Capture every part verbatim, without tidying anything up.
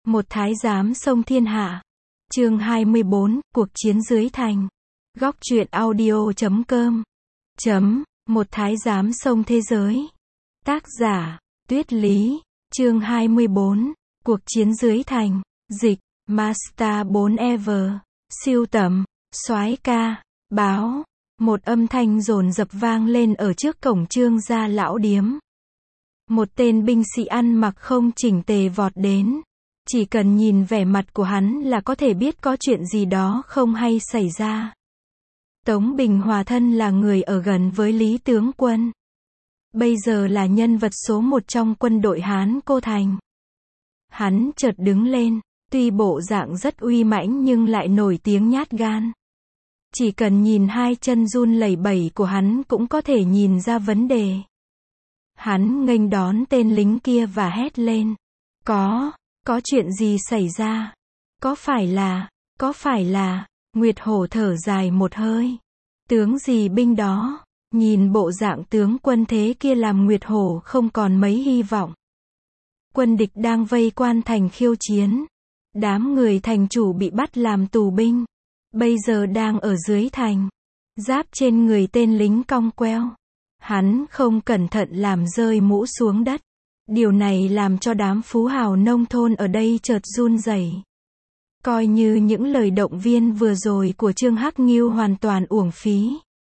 Một thái giám xông thiên hạ. Chương hai mươi bốn, cuộc chiến dưới thành. Góc truyện audio chấm com. Chấm, một thái giám xông thế giới. Tác giả, Tuyết Lý. Chương hai mươi bốn, cuộc chiến dưới thành. Dịch, Master bốn Ever. Siêu tầm, soái ca, báo. Một âm thanh dồn dập vang lên ở trước cổng Trương gia lão điếm. Một tên binh sĩ ăn mặc không chỉnh tề vọt đến. Chỉ cần nhìn vẻ mặt của hắn là có thể biết có chuyện gì đó không hay xảy ra. Tống Bình Hòa thân là người ở gần với Lý tướng quân. Bây giờ là nhân vật số một trong quân đội Hán Cô Thành. Hắn chợt đứng lên, tuy bộ dạng rất uy mãnh nhưng lại nổi tiếng nhát gan. Chỉ cần nhìn hai chân run lẩy bẩy của hắn cũng có thể nhìn ra vấn đề. Hắn nghênh đón tên lính kia và hét lên. Có, có chuyện gì xảy ra? Có phải là, có phải là, Nguyệt Hổ thở dài một hơi. Tướng gì binh đó, nhìn bộ dạng tướng quân thế kia làm Nguyệt Hổ không còn mấy hy vọng. Quân địch đang vây quan thành khiêu chiến. Đám người thành chủ bị bắt làm tù binh. Bây giờ đang ở dưới thành. Giáp trên người tên lính cong queo. Hắn không cẩn thận làm rơi mũ xuống đất. Điều này làm cho đám phú hào nông thôn ở đây chợt run rẩy. Coi như những lời động viên vừa rồi của Trương Hắc Ngưu hoàn toàn uổng phí.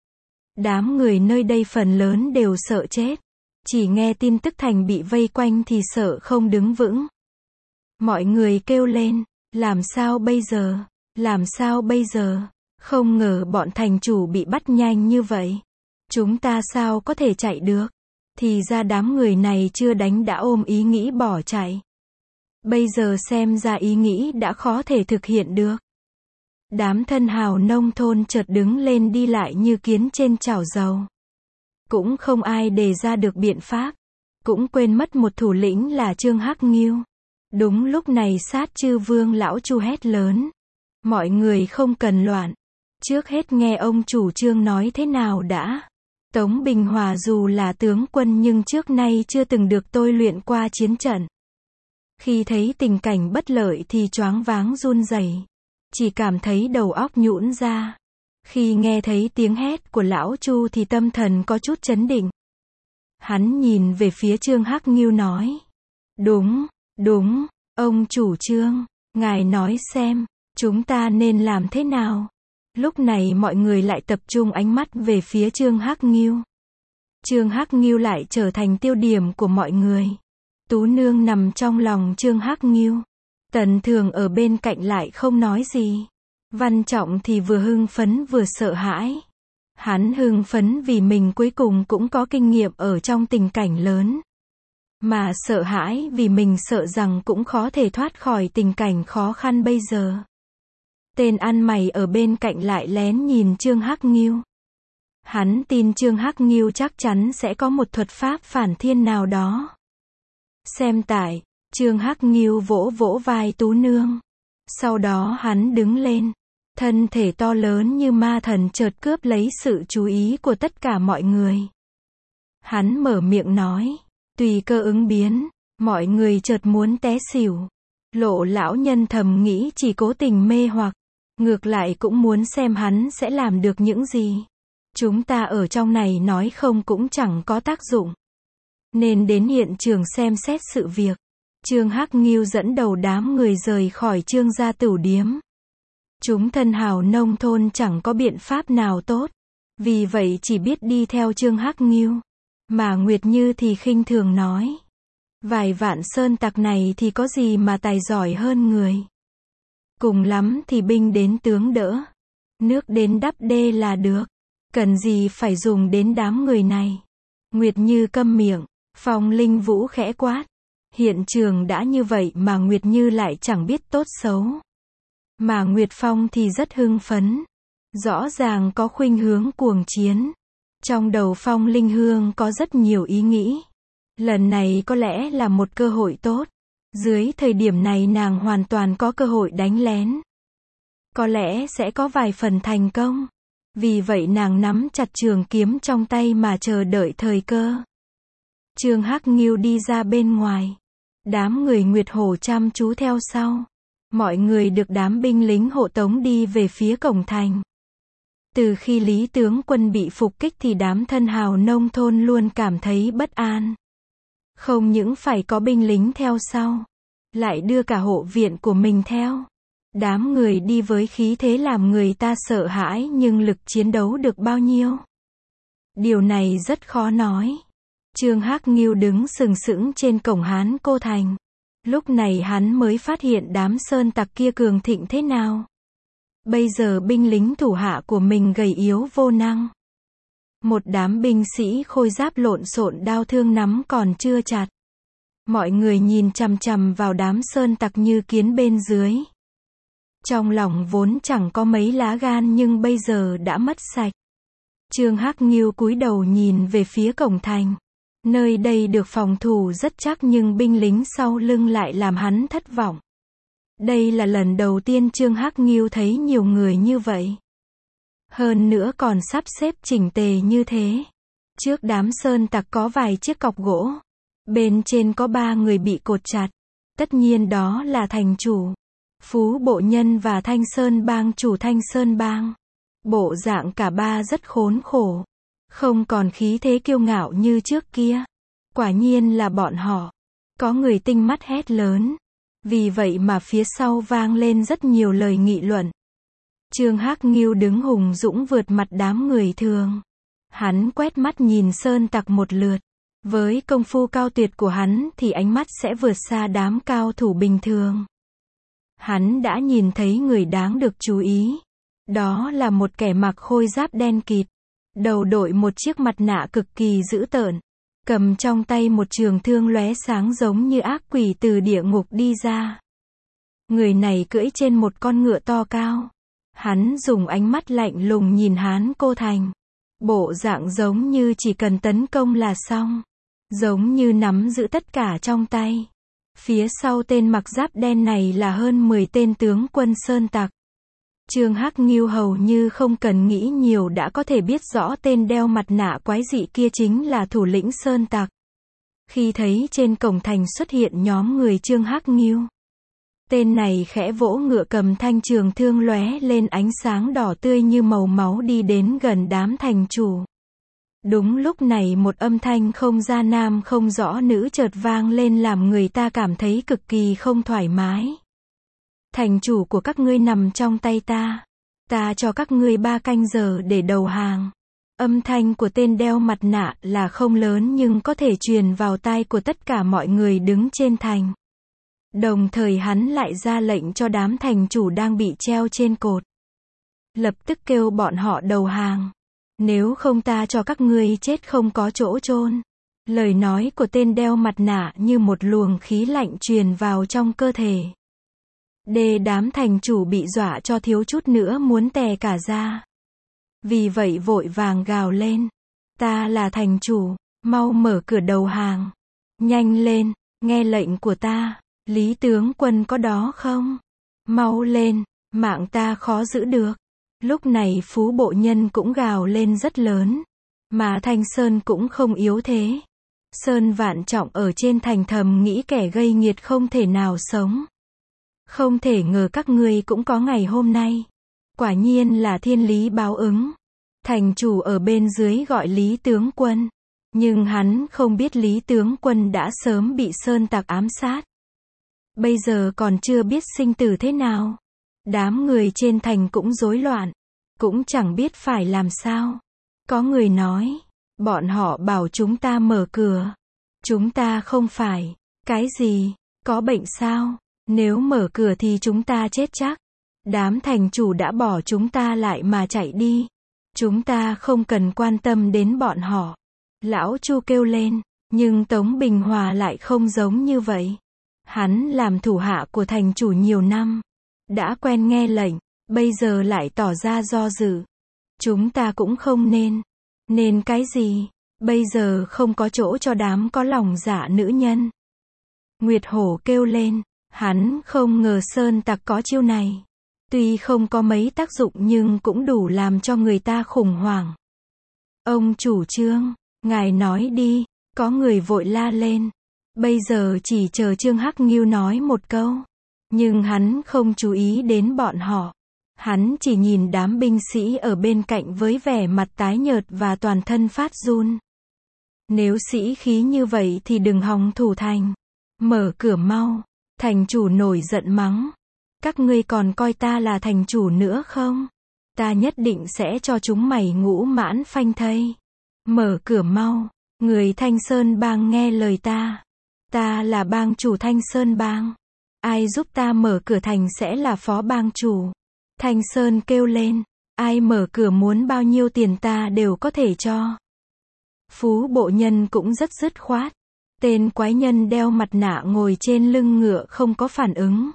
Đám người nơi đây phần lớn đều sợ chết. Chỉ nghe tin tức thành bị vây quanh thì sợ không đứng vững. Mọi người kêu lên, làm sao bây giờ, làm sao bây giờ, không ngờ bọn thành chủ bị bắt nhanh như vậy. Chúng ta sao có thể chạy được? Thì ra đám người này chưa đánh đã ôm ý nghĩ bỏ chạy. Bây giờ xem ra ý nghĩ đã khó thể thực hiện được. Đám thân hào nông thôn chợt đứng lên đi lại như kiến trên chảo dầu. Cũng không ai đề ra được biện pháp. Cũng quên mất một thủ lĩnh là Trương Hắc Ngưu. Đúng lúc này Sát Chư Vương lão Chu hét lớn. Mọi người không cần loạn. Trước hết nghe ông chủ Trương nói thế nào đã. Tống Bình Hòa dù là tướng quân nhưng trước nay chưa từng được tôi luyện qua chiến trận. Khi thấy tình cảnh bất lợi thì choáng váng run rẩy, chỉ cảm thấy đầu óc nhũn ra. Khi nghe thấy tiếng hét của lão Chu thì tâm thần có chút chấn định. Hắn nhìn về phía Trương Hắc Ngưu nói. Đúng, đúng, ông chủ Trương, ngài nói xem, chúng ta nên làm thế nào? Lúc này mọi người lại tập trung ánh mắt về phía Trương Hắc Ngưu. Trương Hắc Ngưu lại trở thành tiêu điểm của mọi người. Tú Nương nằm trong lòng Trương Hắc Ngưu. Tần Thường ở bên cạnh lại không nói gì. Văn Trọng thì vừa hưng phấn vừa sợ hãi. Hắn hưng phấn vì mình cuối cùng cũng có kinh nghiệm ở trong tình cảnh lớn. Mà sợ hãi vì mình sợ rằng cũng khó thể thoát khỏi tình cảnh khó khăn bây giờ. Tên ăn mày ở bên cạnh lại lén nhìn Trương Hắc Ngưu. Hắn tin Trương Hắc Ngưu chắc chắn sẽ có một thuật pháp phản thiên nào đó. Xem tại, Trương Hắc Ngưu vỗ vỗ vai Tú Nương. Sau đó hắn đứng lên. Thân thể to lớn như ma thần chợt cướp lấy sự chú ý của tất cả mọi người. Hắn mở miệng nói. Tùy cơ ứng biến, mọi người chợt muốn té xỉu. Lộ lão nhân thầm nghĩ chỉ cố tình mê hoặc. Ngược lại cũng muốn xem hắn sẽ làm được những gì. Chúng ta ở trong này nói không cũng chẳng có tác dụng. Nên đến hiện trường xem xét sự việc. Trương Hắc Ngưu dẫn đầu đám người rời khỏi Trương gia tửu điếm. Chúng thân hào nông thôn chẳng có biện pháp nào tốt. Vì vậy chỉ biết đi theo Trương Hắc Ngưu. Mà Nguyệt Như thì khinh thường nói. Vài vạn sơn tặc này thì có gì mà tài giỏi hơn người. Cùng lắm thì binh đến tướng đỡ. Nước đến đắp đê là được. Cần gì phải dùng đến đám người này. Nguyệt Như câm miệng. Phong Linh Vũ khẽ quát. Hiện trường đã như vậy mà Nguyệt Như lại chẳng biết tốt xấu. Mà Nguyệt Phong thì rất hưng phấn. Rõ ràng có khuynh hướng cuồng chiến. Trong đầu Phong Linh Hương có rất nhiều ý nghĩ. Lần này có lẽ là một cơ hội tốt. Dưới thời điểm này nàng hoàn toàn có cơ hội đánh lén. Có lẽ sẽ có vài phần thành công. Vì vậy nàng nắm chặt trường kiếm trong tay mà chờ đợi thời cơ. Trương Hắc Ngưu đi ra bên ngoài. Đám người Nguyệt Hổ chăm chú theo sau. Mọi người được đám binh lính hộ tống đi về phía cổng thành. Từ khi Lý tướng quân bị phục kích thì đám thân hào nông thôn luôn cảm thấy bất an. Không những phải có binh lính theo sau, lại đưa cả hộ viện của mình theo. Đám người đi với khí thế làm người ta sợ hãi, nhưng lực chiến đấu được bao nhiêu? Điều này rất khó nói. Trương Hắc Ngưu đứng sừng sững trên cổng Hán Cô Thành. Lúc này hắn mới phát hiện đám sơn tặc kia cường thịnh thế nào. Bây giờ binh lính thủ hạ của mình gầy yếu vô năng. Một đám binh sĩ khôi giáp lộn xộn, đao thương nắm còn chưa chặt. Mọi người nhìn chằm chằm vào đám sơn tặc như kiến bên dưới. Trong lòng vốn chẳng có mấy lá gan nhưng bây giờ đã mất sạch. Trương Hắc Ngưu cúi đầu nhìn về phía cổng thành. Nơi đây được phòng thủ rất chắc nhưng binh lính sau lưng lại làm hắn thất vọng. Đây là lần đầu tiên Trương Hắc Ngưu thấy nhiều người như vậy. Hơn nữa còn sắp xếp chỉnh tề như thế. Trước đám sơn tặc có vài chiếc cọc gỗ. Bên trên có ba người bị cột chặt. Tất nhiên đó là thành chủ, Phú Bộ Nhân và Thanh Sơn Bang chủ Thanh Sơn Bang. Bộ dạng cả ba rất khốn khổ. Không còn khí thế kiêu ngạo như trước kia. Quả nhiên là bọn họ. Có người tinh mắt hét lớn. Vì vậy mà phía sau vang lên rất nhiều lời nghị luận. Trương Hắc Ngưu đứng hùng dũng vượt mặt đám người thường. Hắn quét mắt nhìn sơn tặc một lượt. Với công phu cao tuyệt của hắn thì ánh mắt sẽ vượt xa đám cao thủ bình thường. Hắn đã nhìn thấy người đáng được chú ý. Đó là một kẻ mặc khôi giáp đen kịt. Đầu đội một chiếc mặt nạ cực kỳ dữ tợn. Cầm trong tay một trường thương lóe sáng giống như ác quỷ từ địa ngục đi ra. Người này cưỡi trên một con ngựa to cao. Hắn dùng ánh mắt lạnh lùng nhìn Hán Cô Thành. Bộ dạng giống như chỉ cần tấn công là xong. Giống như nắm giữ tất cả trong tay. Phía sau tên mặc giáp đen này là hơn mười tên tướng quân sơn tặc. Trương Hắc Ngưu hầu như không cần nghĩ nhiều đã có thể biết rõ tên đeo mặt nạ quái dị kia chính là thủ lĩnh sơn tặc. Khi thấy trên cổng thành xuất hiện nhóm người Trương Hắc Ngưu, tên này khẽ vỗ ngựa cầm thanh trường thương lóe lên ánh sáng đỏ tươi như màu máu đi đến gần đám thành chủ. Đúng lúc này một âm thanh không ra nam không rõ nữ chợt vang lên làm người ta cảm thấy cực kỳ không thoải mái. Thành chủ của các ngươi nằm trong tay ta. Ta cho các ngươi ba canh giờ để đầu hàng. Âm thanh của tên đeo mặt nạ là không lớn nhưng có thể truyền vào tai của tất cả mọi người đứng trên thành. Đồng thời hắn lại ra lệnh cho đám thành chủ đang bị treo trên cột. Lập tức kêu bọn họ đầu hàng. Nếu không ta cho các ngươi chết không có chỗ chôn. Lời nói của tên đeo mặt nạ như một luồng khí lạnh truyền vào trong cơ thể. Đê đám thành chủ bị dọa cho thiếu chút nữa muốn tè cả ra. Vì vậy vội vàng gào lên. Ta là thành chủ, mau mở cửa đầu hàng. Nhanh lên, nghe lệnh của ta. Lý tướng quân có đó không? Mau lên, mạng ta khó giữ được. Lúc này Phú Bộ Nhân cũng gào lên rất lớn. Mà Thanh Sơn cũng không yếu thế. Sơn Vạn Trọng ở trên thành thầm nghĩ kẻ gây nghiệt không thể nào sống. Không thể ngờ các ngươi cũng có ngày hôm nay. Quả nhiên là thiên lý báo ứng. Thành chủ ở bên dưới gọi Lý tướng quân. Nhưng hắn không biết Lý tướng quân đã sớm bị sơn tặc ám sát. Bây giờ còn chưa biết sinh tử thế nào. Đám người trên thành cũng rối loạn. Cũng chẳng biết phải làm sao. Có người nói. Bọn họ bảo chúng ta mở cửa. Chúng ta không phải. Cái gì? Có bệnh sao? Nếu mở cửa thì chúng ta chết chắc. Đám thành chủ đã bỏ chúng ta lại mà chạy đi. Chúng ta không cần quan tâm đến bọn họ. Lão Chu kêu lên. Nhưng Tống Bình Hòa lại không giống như vậy. Hắn làm thủ hạ của thành chủ nhiều năm. Đã quen nghe lệnh. Bây giờ lại tỏ ra do dự. Chúng ta cũng không nên. Nên cái gì? Bây giờ không có chỗ cho đám có lòng dạ nữ nhân. Nguyệt Hổ kêu lên. Hắn không ngờ sơn tặc có chiêu này. Tuy không có mấy tác dụng nhưng cũng đủ làm cho người ta khủng hoảng. Ông chủ trương, ngài nói đi, có người vội la lên. Bây giờ chỉ chờ Trương Hắc Ngưu nói một câu. Nhưng hắn không chú ý đến bọn họ. Hắn chỉ nhìn đám binh sĩ ở bên cạnh với vẻ mặt tái nhợt và toàn thân phát run. Nếu sĩ khí như vậy thì đừng hòng thủ thành. Mở cửa mau. Thành chủ nổi giận mắng. Các ngươi còn coi ta là thành chủ nữa không? Ta nhất định sẽ cho chúng mày ngũ mãn phanh thây. Mở cửa mau. Người Thanh Sơn Bang nghe lời ta. Ta là bang chủ Thanh Sơn Bang. Ai giúp ta mở cửa thành sẽ là phó bang chủ. Thanh Sơn kêu lên. Ai mở cửa muốn bao nhiêu tiền ta đều có thể cho. Phú Bộ Nhân cũng rất dứt khoát. Tên quái nhân đeo mặt nạ ngồi trên lưng ngựa không có phản ứng.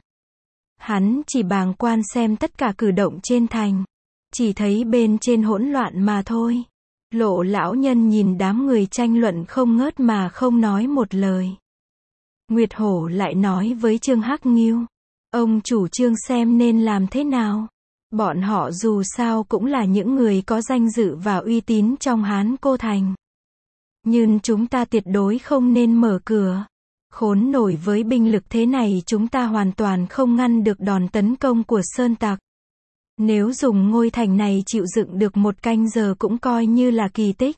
Hắn chỉ bàng quan xem tất cả cử động trên thành. Chỉ thấy bên trên hỗn loạn mà thôi. Lộ lão nhân nhìn đám người tranh luận không ngớt mà không nói một lời. Nguyệt Hổ lại nói với Trương Hắc Ngưu. Ông chủ Trương xem nên làm thế nào. Bọn họ dù sao cũng là những người có danh dự và uy tín trong Hán Cô Thành. Nhưng chúng ta tuyệt đối không nên mở cửa. Khốn nổi với binh lực thế này chúng ta hoàn toàn không ngăn được đòn tấn công của Sơn Tặc. Nếu dùng ngôi thành này chịu dựng được một canh giờ cũng coi như là kỳ tích.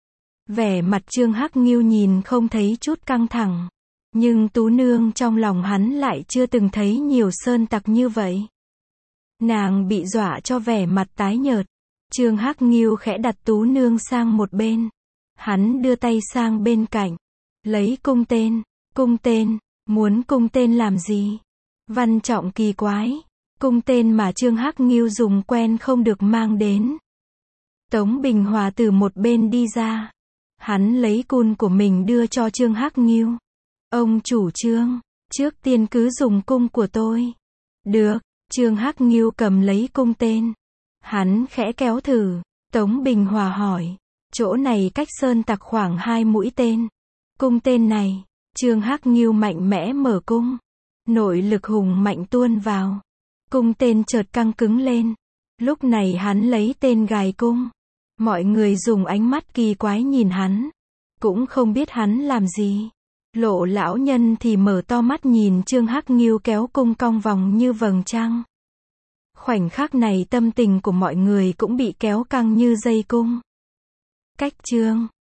Vẻ mặt Trương Hắc Ngưu nhìn không thấy chút căng thẳng. Nhưng Tú Nương trong lòng hắn lại chưa từng thấy nhiều Sơn Tặc như vậy. Nàng bị dọa cho vẻ mặt tái nhợt. Trương Hắc Ngưu khẽ đặt Tú Nương sang một bên. Hắn đưa tay sang bên cạnh. Lấy cung tên. Cung tên. Muốn cung tên làm gì? Văn Trọng kỳ quái. Cung tên mà Trương Hắc Ngưu dùng quen không được mang đến. Tống Bình Hòa từ một bên đi ra. Hắn lấy cun của mình đưa cho Trương Hắc Ngưu. Ông chủ Trương, trước tiên cứ dùng cung của tôi. Được, Trương Hắc Ngưu cầm lấy cung tên. Hắn khẽ kéo thử. Tống Bình Hòa hỏi. Chỗ này cách Sơn Tặc khoảng hai mũi tên. Cung tên này. Trương Hắc Ngưu mạnh mẽ mở cung. Nội lực hùng mạnh tuôn vào. Cung tên chợt căng cứng lên. Lúc này hắn lấy tên gài cung. Mọi người dùng ánh mắt kỳ quái nhìn hắn. Cũng không biết hắn làm gì. Lộ lão nhân thì mở to mắt nhìn Trương Hắc Ngưu kéo cung cong vòng như vầng trăng. Khoảnh khắc này tâm tình của mọi người cũng bị kéo căng như dây cung. Cách chương